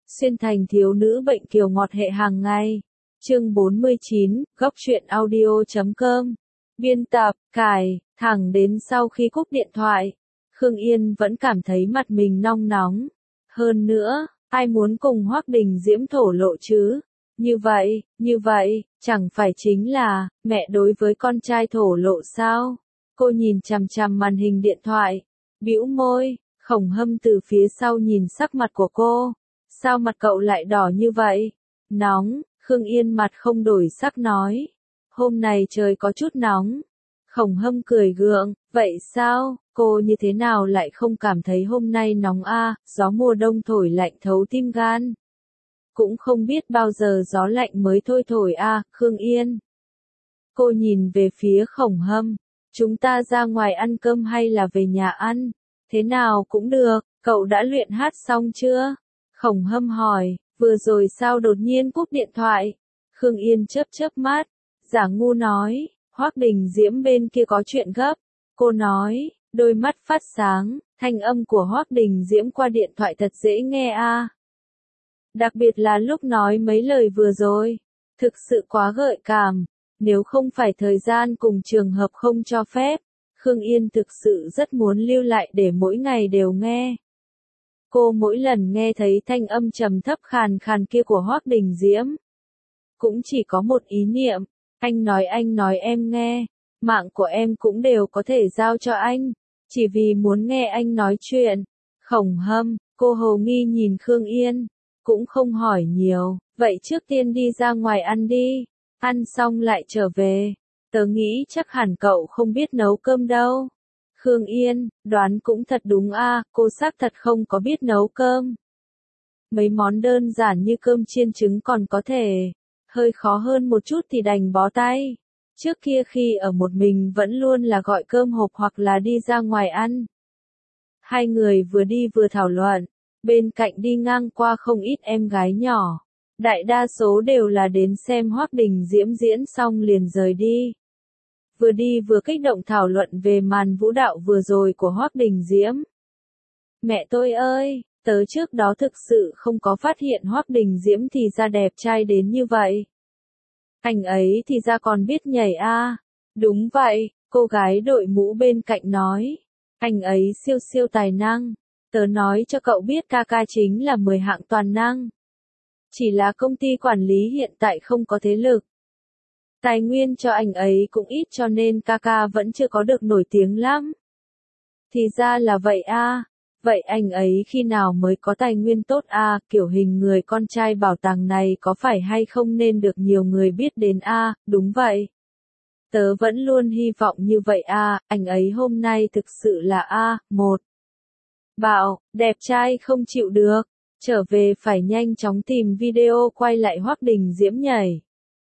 Xuyên thành thiếu nữ bệnh kiều ngọt hệ hàng ngày. Chương 49, góc truyện audio.com. Biên tập, cài, thẳng đến sau khi cúp điện thoại, Khương Yên vẫn cảm thấy mặt mình nong nóng. Hơn nữa, ai muốn cùng Hoắc Đình Diễm thổ lộ chứ? Như vậy, chẳng phải chính là, mẹ đối với con trai thổ lộ sao? Cô nhìn chằm chằm màn hình điện thoại, bĩu môi, Khổng Hâm từ phía sau nhìn sắc mặt của cô. Sao mặt cậu lại đỏ như vậy? Nóng, Khương Yên mặt không đổi sắc nói. Hôm nay trời có chút nóng. Khổng Hâm cười gượng, vậy sao, cô như thế nào lại không cảm thấy hôm nay nóng a? Gió mùa đông thổi lạnh thấu tim gan. Cũng không biết bao giờ gió lạnh mới thôi thổi a, Khương Yên. Cô nhìn về phía Khổng Hâm, chúng ta ra ngoài ăn cơm hay là về nhà ăn? Thế nào cũng được, cậu đã luyện hát xong chưa? Khổng Hâm hỏi, vừa rồi sao đột nhiên cúp điện thoại? Khương Yên chớp chớp mắt, giả ngu nói, Hoắc Đình Diễm bên kia có chuyện gấp. Cô nói, đôi mắt phát sáng, thanh âm của Hoắc Đình Diễm qua điện thoại thật dễ nghe a. Đặc biệt là lúc nói mấy lời vừa rồi, thực sự quá gợi cảm, nếu không phải thời gian cùng trường hợp không cho phép, Khương Yên thực sự rất muốn lưu lại để mỗi ngày đều nghe. Cô mỗi lần nghe thấy thanh âm trầm thấp khàn khàn kia của Hoắc Đình Diễm, cũng chỉ có một ý niệm, anh nói em nghe, mạng của em cũng đều có thể giao cho anh, chỉ vì muốn nghe anh nói chuyện. Khổng Hâm, cô hồ nghi nhìn Khương Yên, cũng không hỏi nhiều, vậy trước tiên đi ra ngoài ăn đi, ăn xong lại trở về, tớ nghĩ chắc hẳn cậu không biết nấu cơm đâu. Khương Yên, đoán cũng thật đúng a, cô xác thật không có biết nấu cơm. Mấy món đơn giản như cơm chiên trứng còn có thể, hơi khó hơn một chút thì đành bó tay. Trước kia khi ở một mình vẫn luôn là gọi cơm hộp hoặc là đi ra ngoài ăn. Hai người vừa đi vừa thảo luận, bên cạnh đi ngang qua không ít em gái nhỏ. Đại đa số đều là đến xem Hoắc Đình Diễm diễn xong liền rời đi. Vừa đi vừa kích động thảo luận về màn vũ đạo vừa rồi của Hoắc Đình Diễm. Mẹ tôi ơi, tớ trước đó thực sự không có phát hiện Hoắc Đình Diễm thì ra đẹp trai đến như vậy. Anh ấy thì ra còn biết nhảy a. Đúng vậy, cô gái đội mũ bên cạnh nói. Anh ấy siêu siêu tài năng. Tớ nói cho cậu biết ca ca chính là 10 hạng toàn năng. Chỉ là công ty quản lý hiện tại không có thế lực. Tài nguyên cho anh ấy cũng ít cho nên ca ca vẫn chưa có được nổi tiếng lắm. Thì ra là vậy a. Vậy anh ấy khi nào mới có tài nguyên tốt a? Kiểu hình người con trai bảo tàng này có phải hay không nên được nhiều người biết đến a? Đúng vậy. Tớ vẫn luôn hy vọng như vậy a. Anh ấy hôm nay thực sự là một bạo, đẹp trai không chịu được. Trở về phải nhanh chóng tìm video quay lại Hoắc Đình Diễm nhảy.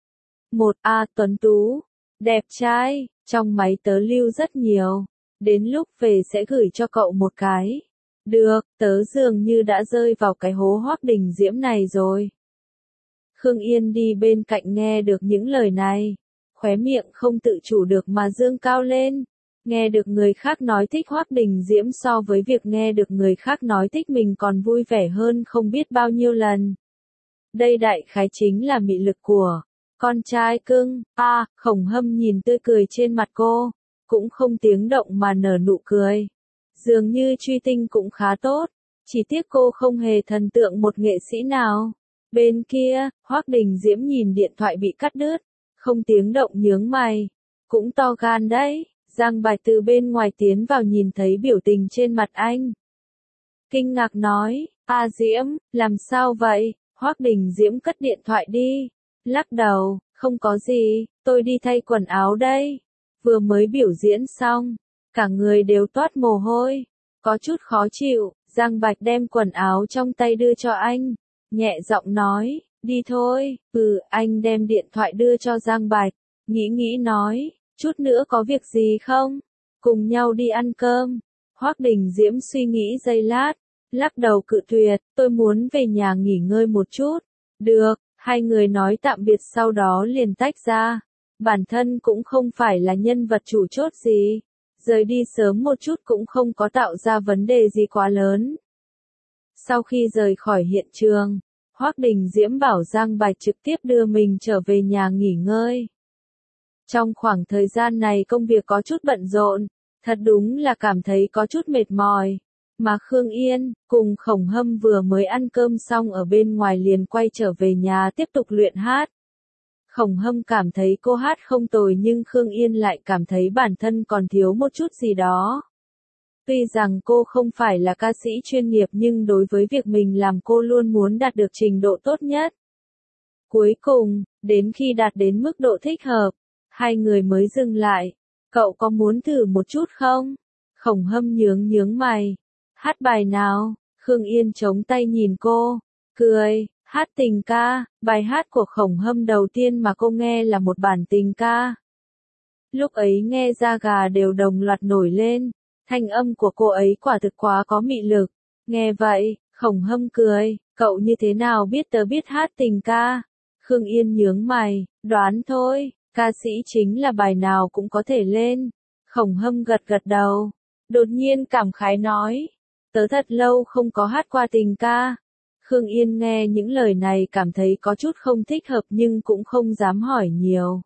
Tuấn tú, đẹp trai, trong máy tớ lưu rất nhiều. Đến lúc về sẽ gửi cho cậu một cái. Được, tớ dường như đã rơi vào cái hố Hoắc Đình Diễm này rồi. Khương Yên đi bên cạnh nghe được những lời này, khóe miệng không tự chủ được mà dương cao lên. Nghe được người khác nói thích Hoắc Đình Diễm so với việc nghe được người khác nói thích mình còn vui vẻ hơn không biết bao nhiêu lần. Đây đại khái chính là mị lực của con trai cưng. Khổng Hâm nhìn tươi cười trên mặt cô, cũng không tiếng động mà nở nụ cười. Dường như truy tinh cũng khá tốt, chỉ tiếc cô không hề thần tượng một nghệ sĩ nào. Bên kia, Hoắc Đình Diễm nhìn điện thoại bị cắt đứt, không tiếng động nhướng mày. Cũng to gan đấy, Giang Bạch từ bên ngoài tiến vào nhìn thấy biểu tình trên mặt anh. Kinh ngạc nói, Diễm, làm sao vậy? Hoắc Đình Diễm cất điện thoại đi, lắc đầu, không có gì, tôi đi thay quần áo đây. Vừa mới biểu diễn xong, cả người đều toát mồ hôi, có chút khó chịu. Giang Bạch đem quần áo trong tay đưa cho anh, nhẹ giọng nói, đi thôi. Anh đem điện thoại đưa cho Giang Bạch, nghĩ nói, chút nữa có việc gì không? Cùng nhau đi ăn cơm. Hoắc Đình Diễm suy nghĩ giây lát, lắc đầu cự tuyệt, tôi muốn về nhà nghỉ ngơi một chút. Được, hai người nói tạm biệt sau đó liền tách ra. Bản thân cũng không phải là nhân vật chủ chốt gì. Rời đi sớm một chút cũng không có tạo ra vấn đề gì quá lớn. Sau khi rời khỏi hiện trường, Hoắc Đình Diễm bảo Giang Bạch trực tiếp đưa mình trở về nhà nghỉ ngơi. Trong khoảng thời gian này công việc có chút bận rộn, thật đúng là cảm thấy có chút mệt mỏi. Mà Khương Yên, cùng Khổng Hâm vừa mới ăn cơm xong ở bên ngoài liền quay trở về nhà tiếp tục luyện hát. Khổng Hâm cảm thấy cô hát không tồi nhưng Khương Yên lại cảm thấy bản thân còn thiếu một chút gì đó. Tuy rằng cô không phải là ca sĩ chuyên nghiệp nhưng đối với việc mình làm cô luôn muốn đạt được trình độ tốt nhất. Cuối cùng, đến khi đạt đến mức độ thích hợp, hai người mới dừng lại. Cậu có muốn thử một chút không? Khổng Hâm nhướng mày. Hát bài nào? Khương Yên chống tay nhìn cô, cười, hát tình ca. Bài hát của Khổng Hâm đầu tiên mà cô nghe là một bản tình ca. Lúc ấy nghe da gà đều đồng loạt nổi lên, thanh âm của cô ấy quả thực quá có mị lực. Nghe vậy, Khổng Hâm cười, cậu như thế nào biết tớ biết hát tình ca? Khương Yên nhướng mày, đoán thôi, ca sĩ chính là bài nào cũng có thể lên. Khổng Hâm gật đầu, đột nhiên cảm khái nói, tớ thật lâu không có hát qua tình ca. Khương Yên nghe những lời này cảm thấy có chút không thích hợp nhưng cũng không dám hỏi nhiều.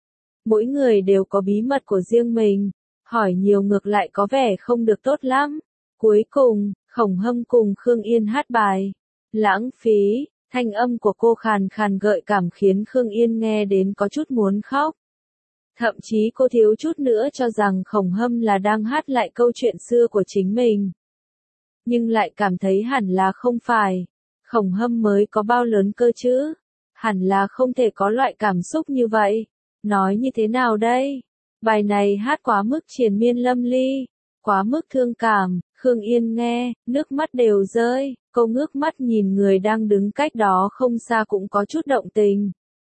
Mỗi người đều có bí mật của riêng mình, hỏi nhiều ngược lại có vẻ không được tốt lắm. Cuối cùng, Khổng Hâm cùng Khương Yên hát bài Lãng Phí, thanh âm của cô khàn khàn gợi cảm khiến Khương Yên nghe đến có chút muốn khóc. Thậm chí cô thiếu chút nữa cho rằng Khổng Hâm là đang hát lại câu chuyện xưa của chính mình. Nhưng lại cảm thấy hẳn là không phải. Khổng Hâm mới có bao lớn cơ chứ? Hẳn là không thể có loại cảm xúc như vậy. Nói như thế nào đây? Bài này hát quá mức triền miên lâm ly, quá mức thương cảm. Khương Yên nghe, nước mắt đều rơi, cô ngước mắt nhìn người đang đứng cách đó không xa cũng có chút động tình.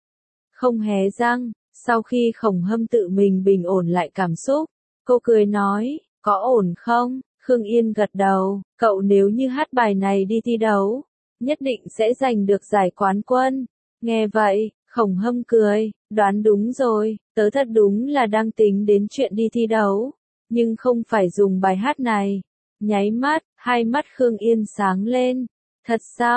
Không hé răng, sau khi Khổng Hâm tự mình bình ổn lại cảm xúc, cô cười nói, có ổn không? Khương Yên gật đầu, cậu nếu như hát bài này đi thi đấu, nhất định sẽ giành được giải quán quân. Nghe vậy, Khổng Hâm cười, đoán đúng rồi, tớ thật đúng là đang tính đến chuyện đi thi đấu, nhưng không phải dùng bài hát này. Nháy mắt, hai mắt Khương Yên sáng lên. Thật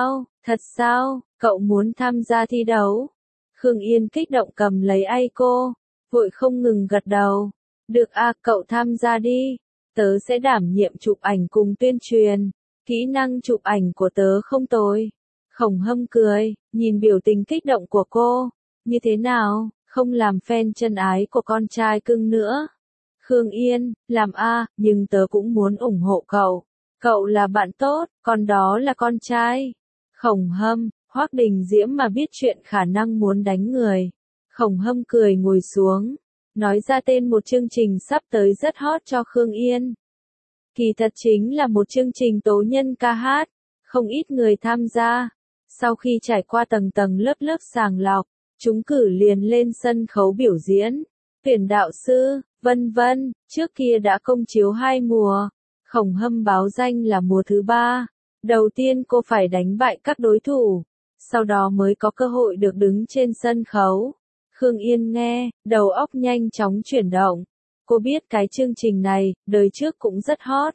sao, cậu muốn tham gia thi đấu? Khương Yên kích động cầm lấy tay cô, vội không ngừng gật đầu. Được à, cậu tham gia đi, tớ sẽ đảm nhiệm chụp ảnh cùng tuyên truyền, kỹ năng chụp ảnh của tớ không tồi. Khổng Hâm cười, nhìn biểu tình kích động của cô, như thế nào, không làm fan chân ái của con trai cưng nữa. Khương Yên, làm a, nhưng tớ cũng muốn ủng hộ cậu. Cậu là bạn tốt, còn đó là con trai. Khổng Hâm, Hoắc Đình Diễm mà biết chuyện khả năng muốn đánh người. Khổng Hâm cười ngồi xuống, nói ra tên một chương trình sắp tới rất hot cho Khương Yên. Kỳ thật chính là một chương trình tố nhân ca hát, không ít người tham gia. Sau khi trải qua tầng tầng lớp sàng lọc, chúng cử liền lên sân khấu biểu diễn, tuyển đạo sư, vân vân. Trước kia đã công chiếu 2 mùa, Khổng Hâm báo danh là mùa thứ 3. Đầu tiên cô phải đánh bại các đối thủ, sau đó mới có cơ hội được đứng trên sân khấu. Khương Yên nghe, đầu óc nhanh chóng chuyển động. Cô biết cái chương trình này, đời trước cũng rất hot.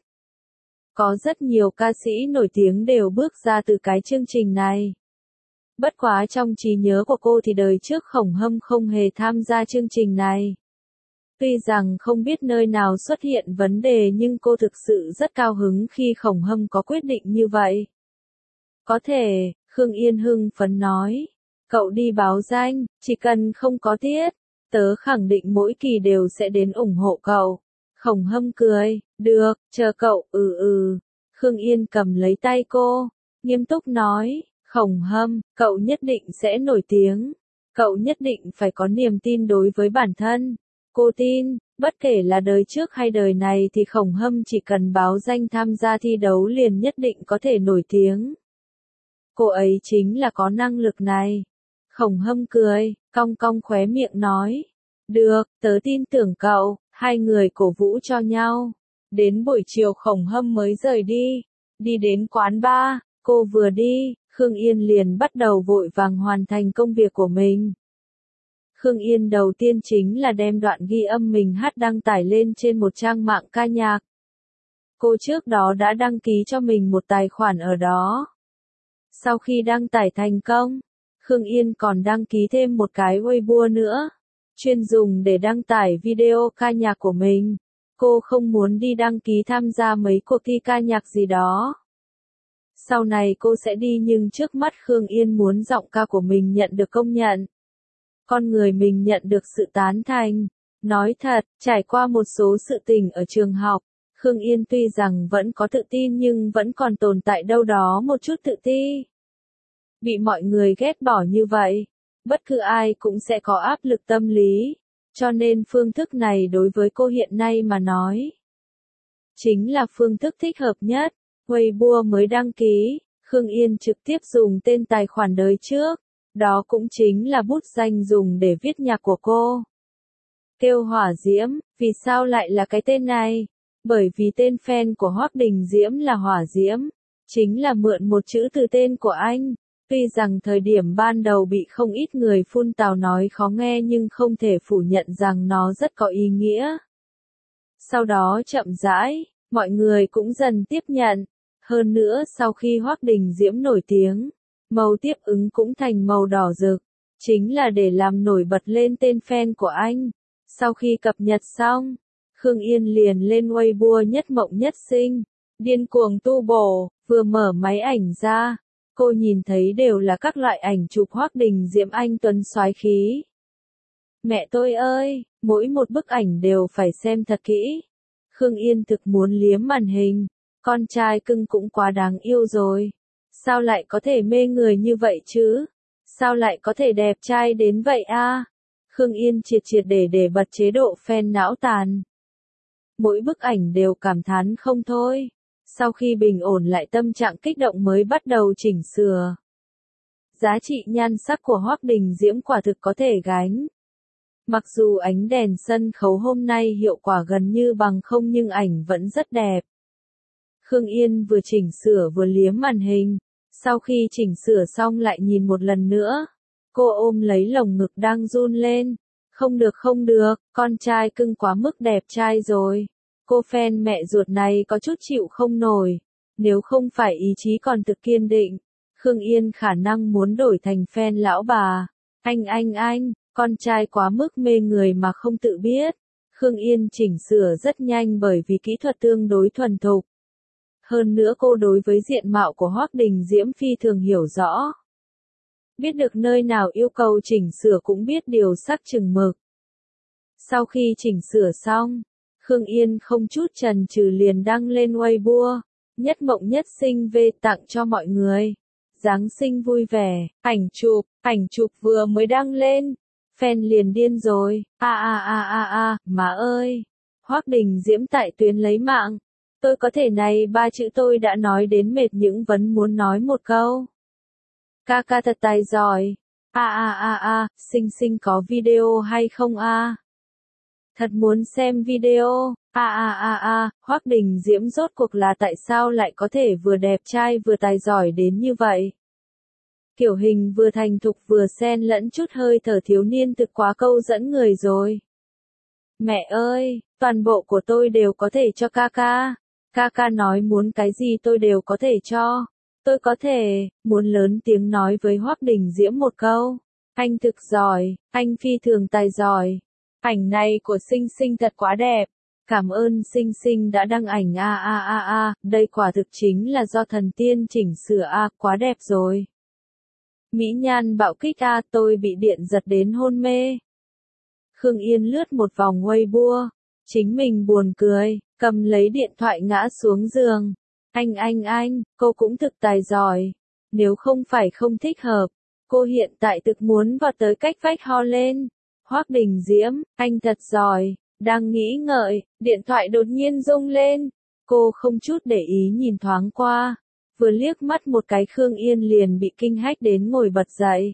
Có rất nhiều ca sĩ nổi tiếng đều bước ra từ cái chương trình này. Bất quá trong trí nhớ của cô thì đời trước Khổng Hâm không hề tham gia chương trình này. Tuy rằng không biết nơi nào xuất hiện vấn đề nhưng cô thực sự rất cao hứng khi Khổng Hâm có quyết định như vậy. Có thể, Khương Yên hưng phấn nói. Cậu đi báo danh, chỉ cần không có tiết, tớ khẳng định mỗi kỳ đều sẽ đến ủng hộ cậu. Khổng Hâm cười, được, chờ cậu, Khương Yên cầm lấy tay cô, nghiêm túc nói, Khổng Hâm, cậu nhất định sẽ nổi tiếng. Cậu nhất định phải có niềm tin đối với bản thân. Cô tin, bất kể là đời trước hay đời này thì Khổng Hâm chỉ cần báo danh tham gia thi đấu liền nhất định có thể nổi tiếng. Cô ấy chính là có năng lực này. Khổng Hâm cười, cong cong khóe miệng nói. Được, tớ tin tưởng cậu, hai người cổ vũ cho nhau. Đến buổi chiều Khổng Hâm mới rời đi. Đi đến quán bar, cô vừa đi, Khương Yên liền bắt đầu vội vàng hoàn thành công việc của mình. Khương Yên đầu tiên chính là đem đoạn ghi âm mình hát đăng tải lên trên một trang mạng ca nhạc. Cô trước đó đã đăng ký cho mình một tài khoản ở đó. Sau khi đăng tải thành công, Khương Yên còn đăng ký thêm một cái Weibo nữa, chuyên dùng để đăng tải video ca nhạc của mình. Cô không muốn đi đăng ký tham gia mấy cuộc thi ca nhạc gì đó. Sau này cô sẽ đi nhưng trước mắt Khương Yên muốn giọng ca của mình nhận được công nhận. Con người mình nhận được sự tán thành. Nói thật, trải qua một số sự tình ở trường học, Khương Yên tuy rằng vẫn có tự tin nhưng vẫn còn tồn tại đâu đó một chút tự ti. Bị mọi người ghét bỏ như vậy, bất cứ ai cũng sẽ có áp lực tâm lý, cho nên phương thức này đối với cô hiện nay mà nói, chính là phương thức thích hợp nhất. Weibo mới đăng ký, Khương Yên trực tiếp dùng tên tài khoản đời trước, đó cũng chính là bút danh dùng để viết nhạc của cô. Kêu Hỏa Diễm, vì sao lại là cái tên này? Bởi vì tên fan của Hoắc Đình Diễm là Hỏa Diễm, chính là mượn một chữ từ tên của anh. Tuy rằng thời điểm ban đầu bị không ít người phun tào nói khó nghe nhưng không thể phủ nhận rằng nó rất có ý nghĩa. Sau đó chậm rãi, mọi người cũng dần tiếp nhận. Hơn nữa sau khi Hoắc Đình Diễm nổi tiếng, màu tiếp ứng cũng thành màu đỏ rực, chính là để làm nổi bật lên tên fan của anh. Sau khi cập nhật xong, Khương Yên liền lên Weibo nhất mộng nhất sinh, điên cuồng tu bổ, vừa mở máy ảnh ra, cô nhìn thấy đều là các loại ảnh chụp Hoắc Đình Diễm anh tuấn soái khí. Mẹ tôi ơi, mỗi một bức ảnh đều phải xem thật kỹ. Khương Yên thực muốn liếm màn hình, con trai cưng cũng quá đáng yêu rồi. Sao lại có thể mê người như vậy chứ? Sao lại có thể đẹp trai đến vậy a? Khương Yên triệt để bật chế độ fan não tàn. Mỗi bức ảnh đều cảm thán không thôi. Sau khi bình ổn lại tâm trạng kích động mới bắt đầu chỉnh sửa. Giá trị nhan sắc của Hoắc Đình Diễm quả thực có thể gánh. Mặc dù ánh đèn sân khấu hôm nay hiệu quả gần như bằng không nhưng ảnh vẫn rất đẹp. Khương Yên vừa chỉnh sửa vừa liếm màn hình. Sau khi chỉnh sửa xong lại nhìn một lần nữa. Cô ôm lấy lồng ngực đang run lên. Không được, con trai cưng quá mức đẹp trai rồi. Cô fan mẹ ruột này có chút chịu không nổi. Nếu không phải ý chí còn thực kiên định, Khương Yên khả năng muốn đổi thành fan lão bà. Anh, con trai quá mức mê người mà không tự biết. Khương Yên chỉnh sửa rất nhanh bởi vì kỹ thuật tương đối thuần thục. Hơn nữa cô đối với diện mạo của Hoắc Đình Diễm phi thường hiểu rõ. Biết được nơi nào yêu cầu chỉnh sửa cũng biết điều sắc chừng mực. Sau khi chỉnh sửa xong, Khương Yên không chút chần chừ liền đăng lên Weibo, nhất mộng nhất sinh về tặng cho mọi người. Giáng sinh vui vẻ, ảnh chụp vừa mới đăng lên, fan liền điên rồi. Má ơi, Hoắc Đình Diễm tại tuyến lấy mạng. Tôi có thể này ba chữ tôi đã nói đến mệt nhưng vẫn muốn nói một câu. Ca ca thật tài giỏi. Sinh có video hay không a? Thật muốn xem video. Hoắc Đình Diễm rốt cuộc là tại sao lại có thể vừa đẹp trai vừa tài giỏi đến như vậy? Kiểu hình vừa thành thục vừa xen lẫn chút hơi thở thiếu niên thực quá câu dẫn người rồi. Mẹ ơi, toàn bộ của tôi đều có thể cho ca ca. Ca ca nói muốn cái gì tôi đều có thể cho. Tôi có thể, muốn lớn tiếng nói với Hoắc Đình Diễm một câu. Anh thực giỏi, anh phi thường tài giỏi. Ảnh này của Sinh thật quá đẹp. Cảm ơn Sinh đã đăng ảnh đây quả thực chính là do thần tiên chỉnh sửa quá đẹp rồi. Mỹ nhan bạo kích tôi bị điện giật đến hôn mê. Khương Yên lướt một vòng Weibo, chính mình buồn cười, cầm lấy điện thoại ngã xuống giường. Anh, cô cũng thực tài giỏi. Nếu không phải không thích hợp, cô hiện tại thực muốn vào tới cách vách ho lên. Hoắc Đình Diễm, anh thật giỏi. Đang nghĩ ngợi, điện thoại đột nhiên rung lên. Cô không chút để ý nhìn thoáng qua. Vừa liếc mắt một cái Khương Yên liền bị kinh hách đến ngồi bật dậy.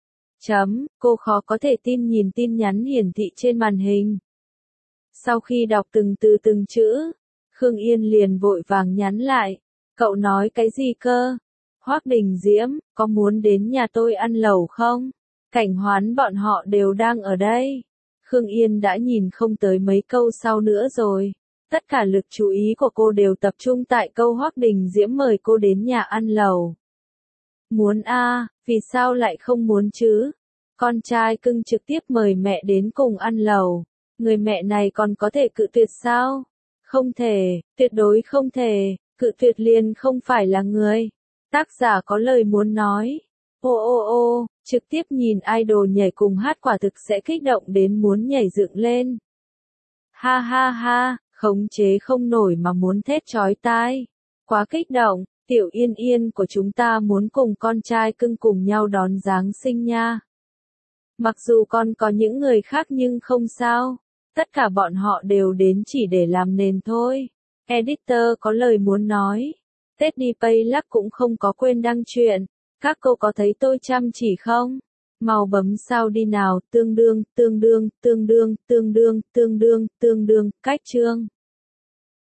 Cô khó có thể tin nhìn tin nhắn hiển thị trên màn hình. Sau khi đọc từng từ từng chữ, Khương Yên liền vội vàng nhắn lại. Cậu nói cái gì cơ? Hoắc Đình Diễm, có muốn đến nhà tôi ăn lẩu không? Cảnh Hoán bọn họ đều đang ở đây. Khương Yên đã nhìn không tới mấy câu sau nữa rồi. Tất cả lực chú ý của cô đều tập trung tại câu Hoắc Đình Diễm mời cô đến nhà ăn lẩu. Muốn a, vì sao lại không muốn chứ? Con trai cưng trực tiếp mời mẹ đến cùng ăn lẩu. Người mẹ này còn có thể cự tuyệt sao? Không thể, tuyệt đối không thể, cự tuyệt liền không phải là người. Tác giả có lời muốn nói. Ô ô ô, trực tiếp nhìn idol nhảy cùng hát quả thực sẽ kích động đến muốn nhảy dựng lên. Ha ha ha, khống chế không nổi mà muốn thét chói tai. Quá kích động, Tiểu Yên Yên của chúng ta muốn cùng con trai cưng cùng nhau đón Giáng sinh nha. Mặc dù con có những người khác nhưng không sao. Tất cả bọn họ đều đến chỉ để làm nền thôi. Editor có lời muốn nói. Tết đi Paylab cũng không có quên đăng chuyện. Các cô có thấy tôi chăm chỉ không? Mau bấm sao đi nào, tương đương, cách chương.